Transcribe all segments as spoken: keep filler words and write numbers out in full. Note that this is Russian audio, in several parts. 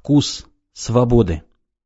Вкус свободы.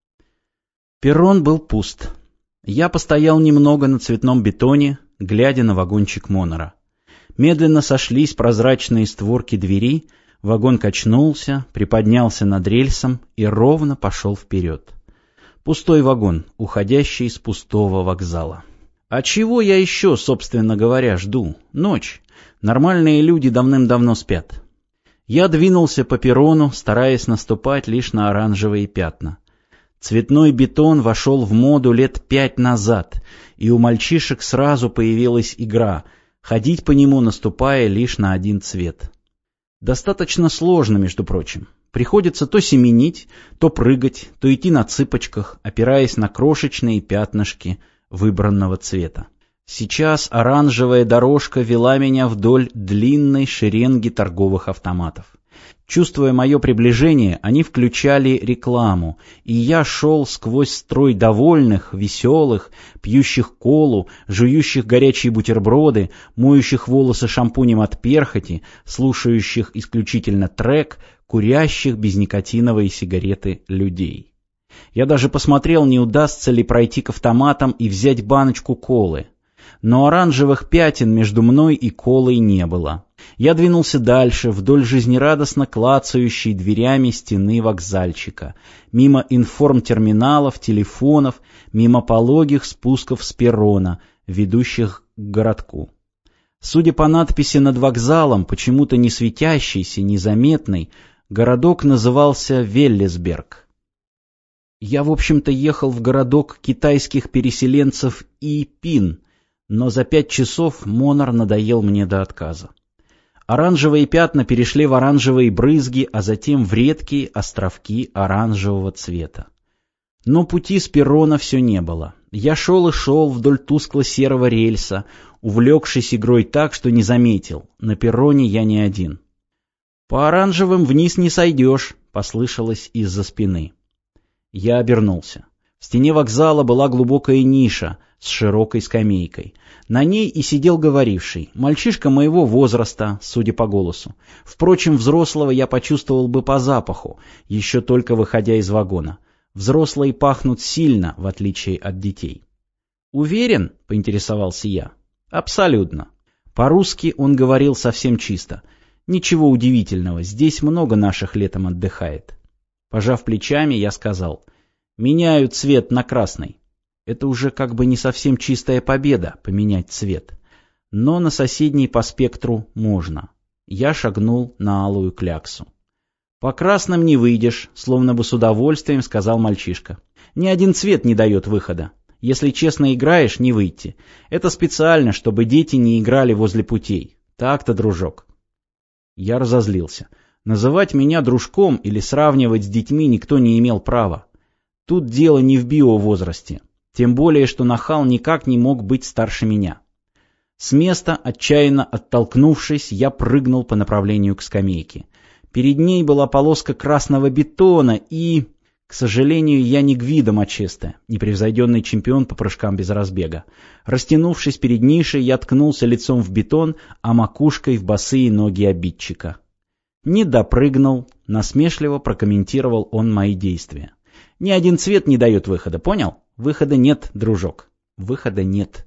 Перрон был пуст. Я постоял немного на цветном бетоне, глядя на вагончик Монора. Медленно сошлись прозрачные створки двери, вагон качнулся, приподнялся над рельсом и ровно пошел вперед. Пустой вагон, уходящий с пустого вокзала. А чего я еще, собственно говоря, жду? Ночь. Нормальные люди давным-давно спят. Я двинулся по перрону, стараясь наступать лишь на оранжевые пятна. Цветной бетон вошел в моду лет пять назад, и у мальчишек сразу появилась игра — ходить по нему, наступая лишь на один цвет. Достаточно сложно, между прочим. Приходится то семенить, то прыгать, то идти на цыпочках, опираясь на крошечные пятнышки выбранного цвета. Сейчас оранжевая дорожка вела меня вдоль длинной шеренги торговых автоматов. Чувствуя мое приближение, они включали рекламу, и я шел сквозь строй довольных, веселых, пьющих колу, жующих горячие бутерброды, моющих волосы шампунем от перхоти, слушающих исключительно трек, курящих безникотиновые сигареты людей. Я даже посмотрел, не удастся ли пройти к автоматам и взять баночку колы. Но оранжевых пятен между мной и колой не было. Я двинулся дальше, вдоль жизнерадостно клацающей дверями стены вокзальчика, мимо информтерминалов, телефонов, мимо пологих спусков с перрона, ведущих к городку. Судя по надписи над вокзалом, почему-то не светящейся, незаметной, городок назывался Веллесберг. Я, в общем-то, ехал в городок китайских переселенцев Ипин, но за пять часов Монор надоел мне до отказа. Оранжевые пятна перешли в оранжевые брызги, а затем в редкие островки оранжевого цвета. Но пути с перрона все не было. Я шел и шел вдоль тускло-серого рельса, увлекшись игрой так, что не заметил. На перроне я не один. «По оранжевым вниз не сойдешь», — послышалось из-за спины. Я обернулся. В стене вокзала была глубокая ниша с широкой скамейкой. На ней и сидел говоривший, мальчишка моего возраста, судя по голосу. Впрочем, взрослого я почувствовал бы по запаху, еще только выходя из вагона. Взрослые пахнут сильно, в отличие от детей. «Уверен?» — поинтересовался я. «Абсолютно». По-русски он говорил совсем чисто. Ничего удивительного, здесь много наших летом отдыхает. Пожав плечами, я сказал: «Меняю цвет на красный». Это уже как бы не совсем чистая победа — поменять цвет. Но на соседней по спектру можно. Я шагнул на алую кляксу. «По красным не выйдешь», — словно бы с удовольствием сказал мальчишка. «Ни один цвет не дает выхода. Если честно играешь, не выйти. Это специально, чтобы дети не играли возле путей. Так-то, дружок». Я разозлился. Называть меня дружком или сравнивать с детьми никто не имел права. Тут дело не в биовозрасте. Тем более, что нахал никак не мог быть старше меня. С места, отчаянно оттолкнувшись, я прыгнул по направлению к скамейке. Перед ней была полоска красного бетона и... К сожалению, я не Гвидо Мачесте, непревзойденный чемпион по прыжкам без разбега. Растянувшись перед нишей, я ткнулся лицом в бетон, а макушкой в босые ноги обидчика. «Не допрыгнул», — насмешливо прокомментировал он мои действия. «Ни один цвет не дает выхода, понял? Выхода нет, дружок. Выхода нет».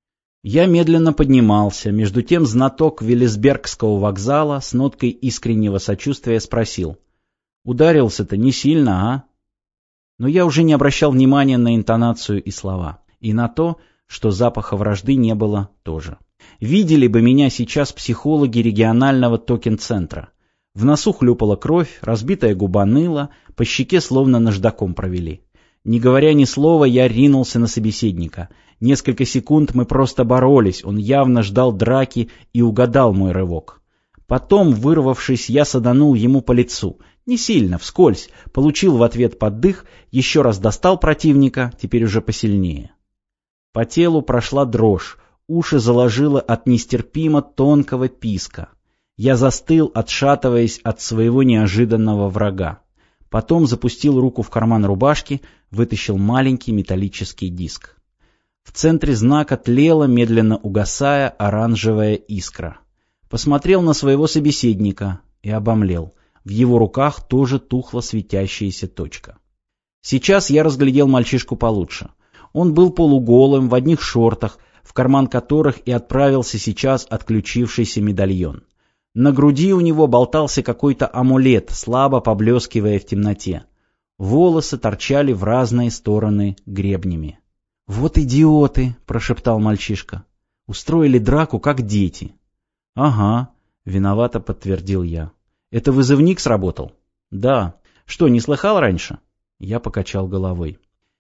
Я медленно поднимался. Между тем знаток Веллесбергского вокзала с ноткой искреннего сочувствия спросил: «Ударился-то не сильно, а?» Но я уже не обращал внимания на интонацию и слова. И на то, что запаха вражды не было тоже. Видели бы меня сейчас психологи регионального токен-центра. В носу хлюпала кровь, разбитая губа ныла, по щеке словно наждаком провели. Не говоря ни слова, я ринулся на собеседника. Несколько секунд мы просто боролись, он явно ждал драки и угадал мой рывок. Потом, вырвавшись, я саданул ему по лицу. Не сильно, вскользь, получил в ответ поддых, еще раз достал противника, теперь уже посильнее. По телу прошла дрожь, уши заложило от нестерпимо тонкого писка. Я застыл, отшатываясь от своего неожиданного врага. Потом запустил руку в карман рубашки, вытащил маленький металлический диск. В центре знака тлела, медленно угасая, оранжевая искра. Посмотрел на своего собеседника и обомлел. В его руках тоже тухла светящаяся точка. Сейчас я разглядел мальчишку получше. Он был полуголым, в одних шортах, в карман которых и отправился сейчас отключившийся медальон. На груди у него болтался какой-то амулет, слабо поблескивая в темноте. Волосы торчали в разные стороны гребнями. «Вот идиоты!» — прошептал мальчишка. «Устроили драку, как дети». «Ага», — виновато подтвердил я. «Это вызывник сработал?» «Да. Что, не слыхал раньше?» Я покачал головой.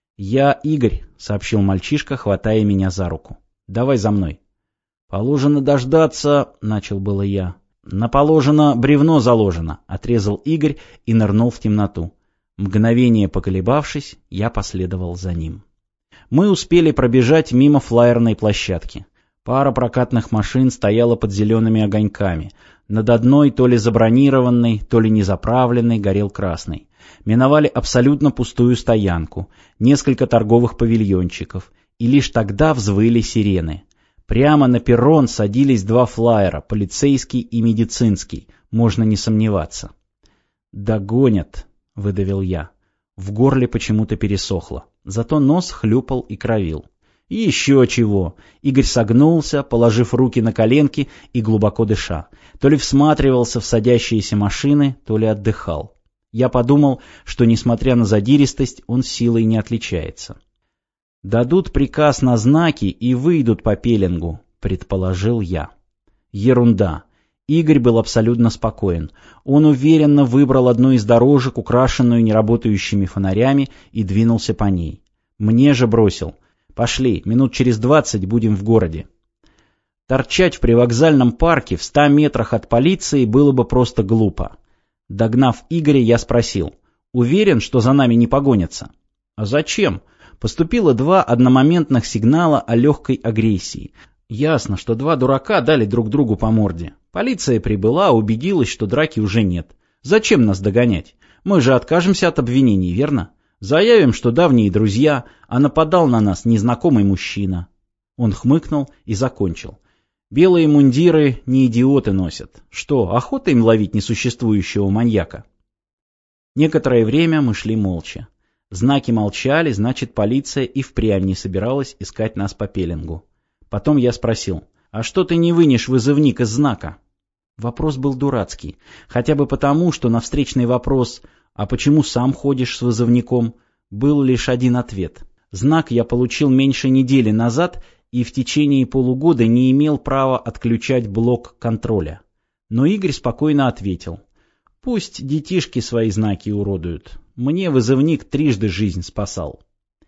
«Я Игорь», — сообщил мальчишка, хватая меня за руку. «Давай за мной». «Положено дождаться», — начал было я. «На положено бревно заложено», — отрезал Игорь и нырнул в темноту. Мгновение поколебавшись, я последовал за ним. Мы успели пробежать мимо флаерной площадки. Пара прокатных машин стояла под зелеными огоньками. Над одной, то ли забронированной, то ли незаправленной, горел красный. Миновали абсолютно пустую стоянку, несколько торговых павильончиков, и лишь тогда взвыли сирены. Прямо на перрон садились два флаера, полицейский и медицинский, можно не сомневаться. «Догонят», — выдавил я. В горле почему-то пересохло, зато нос хлюпал и кровил. И еще чего. Игорь согнулся, положив руки на коленки и глубоко дыша. То ли всматривался в садящиеся машины, то ли отдыхал. Я подумал, что, несмотря на задиристость, он силой не отличается. «Дадут приказ на знаки и выйдут по пеленгу», — предположил я. Ерунда. Игорь был абсолютно спокоен. Он уверенно выбрал одну из дорожек, украшенную неработающими фонарями, и двинулся по ней. Мне же бросил: «Пошли, минут через двадцать будем в городе». Торчать в привокзальном парке в ста метрах от полиции было бы просто глупо. Догнав Игоря, я спросил: «Уверен, что за нами не погонятся?» «А зачем?» Поступило два одномоментных сигнала о легкой агрессии. Ясно, что два дурака дали друг другу по морде. Полиция прибыла, убедилась, что драки уже нет. Зачем нас догонять? Мы же откажемся от обвинений, верно? Заявим, что давние друзья, а нападал на нас незнакомый мужчина. Он хмыкнул и закончил. Белые мундиры не идиоты носят. Что, охота им ловить несуществующего маньяка? Некоторое время мы шли молча. Знаки молчали, значит, полиция и впрямь не собиралась искать нас по пеленгу. Потом я спросил: «А что ты не вынешь вызывник из знака?» Вопрос был дурацкий. Хотя бы потому, что на встречный вопрос «А почему сам ходишь с вызывником?» был лишь один ответ. Знак я получил меньше недели назад и в течение полугода не имел права отключать блок контроля. Но Игорь спокойно ответил: «Пусть детишки свои знаки уродуют. Мне вызывник трижды жизнь спасал».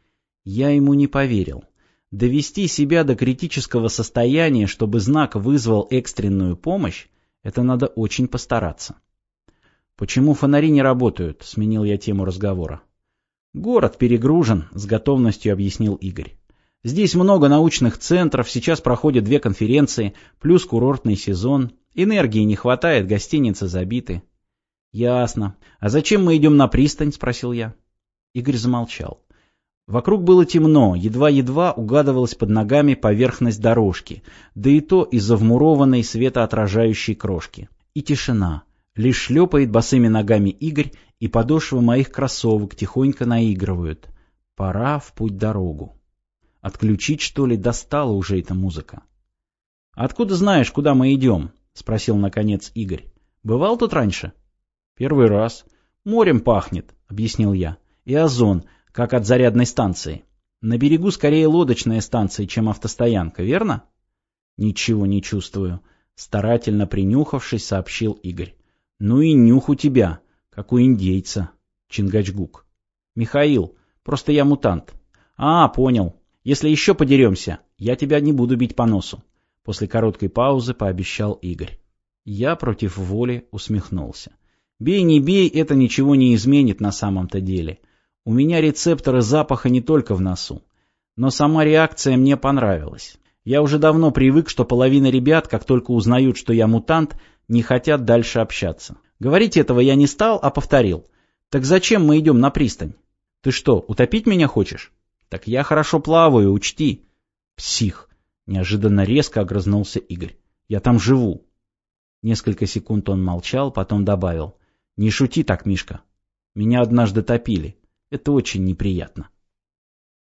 Я ему не поверил. Довести себя до критического состояния, чтобы знак вызвал экстренную помощь, это надо очень постараться. «Почему фонари не работают?» — сменил я тему разговора. «Город перегружен», — с готовностью объяснил Игорь. «Здесь много научных центров, сейчас проходят две конференции, плюс курортный сезон. Энергии не хватает, гостиницы забиты». «Ясно. А зачем мы идем на пристань?» — спросил я. Игорь замолчал. Вокруг было темно, едва-едва угадывалась под ногами поверхность дорожки, да и то из-за вмурованной светоотражающей крошки. И тишина. Лишь шлепает босыми ногами Игорь, и подошвы моих кроссовок тихонько наигрывают. Пора в путь-дорогу. Отключить, что ли, достала уже эта музыка? «Откуда знаешь, куда мы идем?» — спросил наконец Игорь. «Бывал тут раньше?» «Первый раз. Морем пахнет», — объяснил я. «И озон, как от зарядной станции. На берегу скорее лодочная станция, чем автостоянка, верно?» «Ничего не чувствую», — старательно принюхавшись, сообщил Игорь. «Ну и нюх у тебя, как у индейца, Чингачгук». «Михаил, просто я мутант». «А, понял. Если еще подеремся, я тебя не буду бить по носу», — после короткой паузы пообещал Игорь. Я против воли усмехнулся. «Бей, не бей, это ничего не изменит на самом-то деле. У меня рецепторы запаха не только в носу. Но сама реакция мне понравилась. Я уже давно привык, что половина ребят, как только узнают, что я мутант, не хотят дальше общаться. Говорить этого я не стал, а повторил. Так зачем мы идем на пристань? Ты что, утопить меня хочешь? Так я хорошо плаваю, учти». «Псих!» — неожиданно резко огрызнулся Игорь. «Я там живу». Несколько секунд он молчал, потом добавил. Не шути так, Мишка. Меня однажды топили. Это очень неприятно.